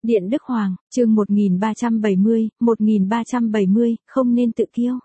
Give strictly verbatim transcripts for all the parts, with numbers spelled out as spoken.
Điện Đức Hoàng, chương một nghìn ba trăm bảy mươi, một nghìn ba trăm bảy mươi, không nên tự kiêu.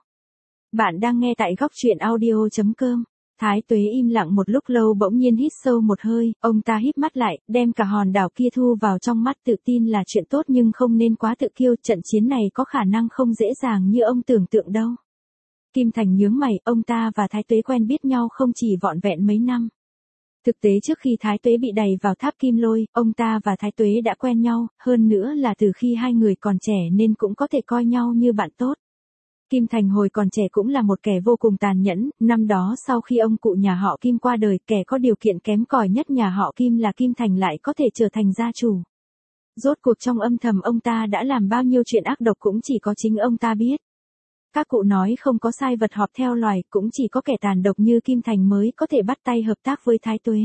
Bạn đang nghe tại góc truyện audio chấm com. Thái Tuế im lặng một lúc lâu bỗng nhiên hít sâu một hơi, ông ta híp mắt lại, đem cả hòn đảo kia thu vào trong mắt, tự tin là chuyện tốt nhưng không nên quá tự kiêu, trận chiến này có khả năng không dễ dàng như ông tưởng tượng đâu. Kim Thành nhướng mày, ông ta và Thái Tuế quen biết nhau không chỉ vỏn vẹn mấy năm. Thực tế trước khi Thái Tuế bị đày vào tháp Kim Lôi, ông ta và Thái Tuế đã quen nhau, hơn nữa là từ khi hai người còn trẻ nên cũng có thể coi nhau như bạn tốt. Kim Thành hồi còn trẻ cũng là một kẻ vô cùng tàn nhẫn, năm đó sau khi ông cụ nhà họ Kim qua đời, kẻ có điều kiện kém cỏi nhất nhà họ Kim là Kim Thành lại có thể trở thành gia chủ. Rốt cuộc trong âm thầm ông ta đã làm bao nhiêu chuyện ác độc cũng chỉ có chính ông ta biết. Các cụ nói không có sai vật họp theo loài, cũng chỉ có kẻ tàn độc như Kim Thành mới có thể bắt tay hợp tác với Thái Tuế.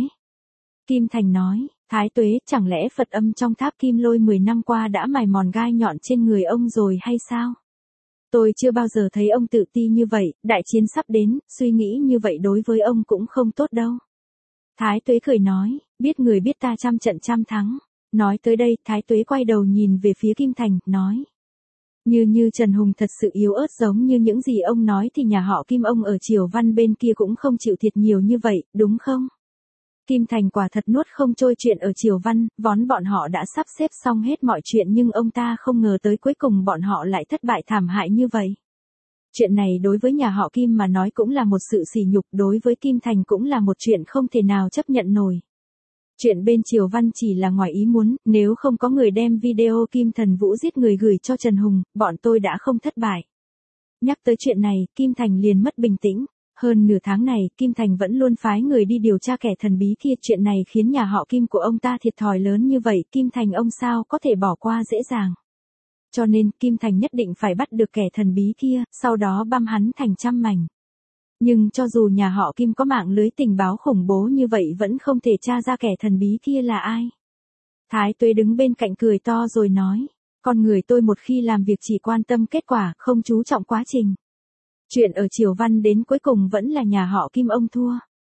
Kim Thành nói, Thái Tuế, chẳng lẽ Phật âm trong tháp Kim Lôi mười năm qua đã mài mòn gai nhọn trên người ông rồi hay sao? Tôi chưa bao giờ thấy ông tự ti như vậy, đại chiến sắp đến, suy nghĩ như vậy đối với ông cũng không tốt đâu. Thái Tuế cười nói, biết người biết ta trăm trận trăm thắng. Nói tới đây, Thái Tuế quay đầu nhìn về phía Kim Thành, nói. Như như Trần Hùng thật sự yếu ớt giống như những gì ông nói thì nhà họ Kim ông ở Triều Văn bên kia cũng không chịu thiệt nhiều như vậy, đúng không? Kim Thành quả thật nuốt không trôi chuyện ở Triều Văn, vốn bọn họ đã sắp xếp xong hết mọi chuyện nhưng ông ta không ngờ tới cuối cùng bọn họ lại thất bại thảm hại như vậy. Chuyện này đối với nhà họ Kim mà nói cũng là một sự sỉ nhục, đối với Kim Thành cũng là một chuyện không thể nào chấp nhận nổi. Chuyện bên Triều Văn chỉ là ngoài ý muốn, nếu không có người đem video Kim Thần Vũ giết người gửi cho Trần Hùng, bọn tôi đã không thất bại. Nhắc tới chuyện này, Kim Thành liền mất bình tĩnh. Hơn nửa tháng này, Kim Thành vẫn luôn phái người đi điều tra kẻ thần bí kia. Chuyện này khiến nhà họ Kim của ông ta thiệt thòi lớn như vậy, Kim Thành ông sao có thể bỏ qua dễ dàng. Cho nên, Kim Thành nhất định phải bắt được kẻ thần bí kia, sau đó băm hắn thành trăm mảnh. Nhưng cho dù nhà họ Kim có mạng lưới tình báo khủng bố như vậy vẫn không thể tra ra kẻ thần bí kia là ai. Thái Tuế đứng bên cạnh cười to rồi nói, con người tôi một khi làm việc chỉ quan tâm kết quả, không chú trọng quá trình. Chuyện ở Triều Văn đến cuối cùng vẫn là nhà họ Kim ông thua.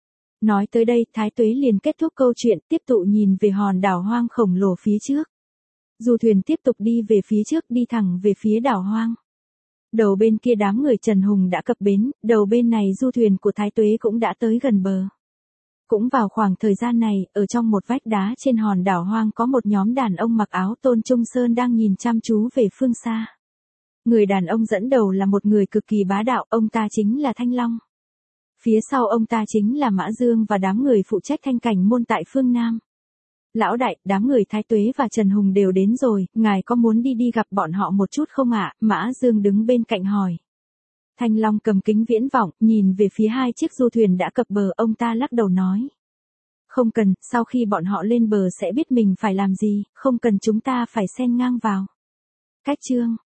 Nói tới đây, Thái Tuế liền kết thúc câu chuyện, tiếp tục nhìn về hòn đảo hoang khổng lồ phía trước. Du thuyền tiếp tục đi về phía trước, đi thẳng về phía đảo hoang. Đầu bên kia đám người Trần Hùng đã cập bến, đầu bên này du thuyền của Thái Tuế cũng đã tới gần bờ. Cũng vào khoảng thời gian này, ở trong một vách đá trên hòn đảo hoang có một nhóm đàn ông mặc áo tôn trung sơn đang nhìn chăm chú về phương xa. Người đàn ông dẫn đầu là một người cực kỳ bá đạo, ông ta chính là Thanh Long. Phía sau ông ta chính là Mã Dương và đám người phụ trách thanh cảnh môn tại phương Nam. Lão đại, đám người Thái Tuế và Trần Hùng đều đến rồi, ngài có muốn đi đi gặp bọn họ một chút không ạ? Mã Dương đứng bên cạnh hỏi. Thanh Long cầm kính viễn vọng, nhìn về phía hai chiếc du thuyền đã cập bờ, ông ta lắc đầu nói. Không cần, sau khi bọn họ lên bờ sẽ biết mình phải làm gì, không cần chúng ta phải xen ngang vào. Cách chương.